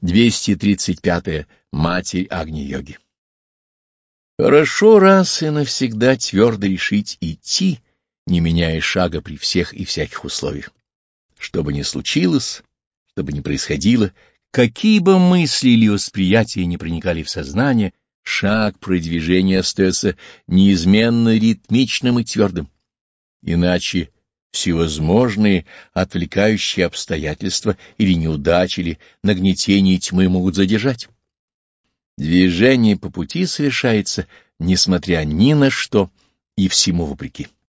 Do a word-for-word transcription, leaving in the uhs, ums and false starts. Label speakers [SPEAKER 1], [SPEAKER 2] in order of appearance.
[SPEAKER 1] двести тридцать пятое. Матерь Агни-йоги. Хорошо раз и навсегда твердо решить идти, не меняя шага при всех и всяких условиях. Что бы ни случилось, что бы ни происходило, какие бы мысли или восприятия ни проникали в сознание, шаг продвижения остается неизменно ритмичным и твердым. Иначе всевозможные отвлекающие обстоятельства или неудачи, или нагнетение тьмы могут задержать. Движение по пути совершается, несмотря ни на что и всему вопреки.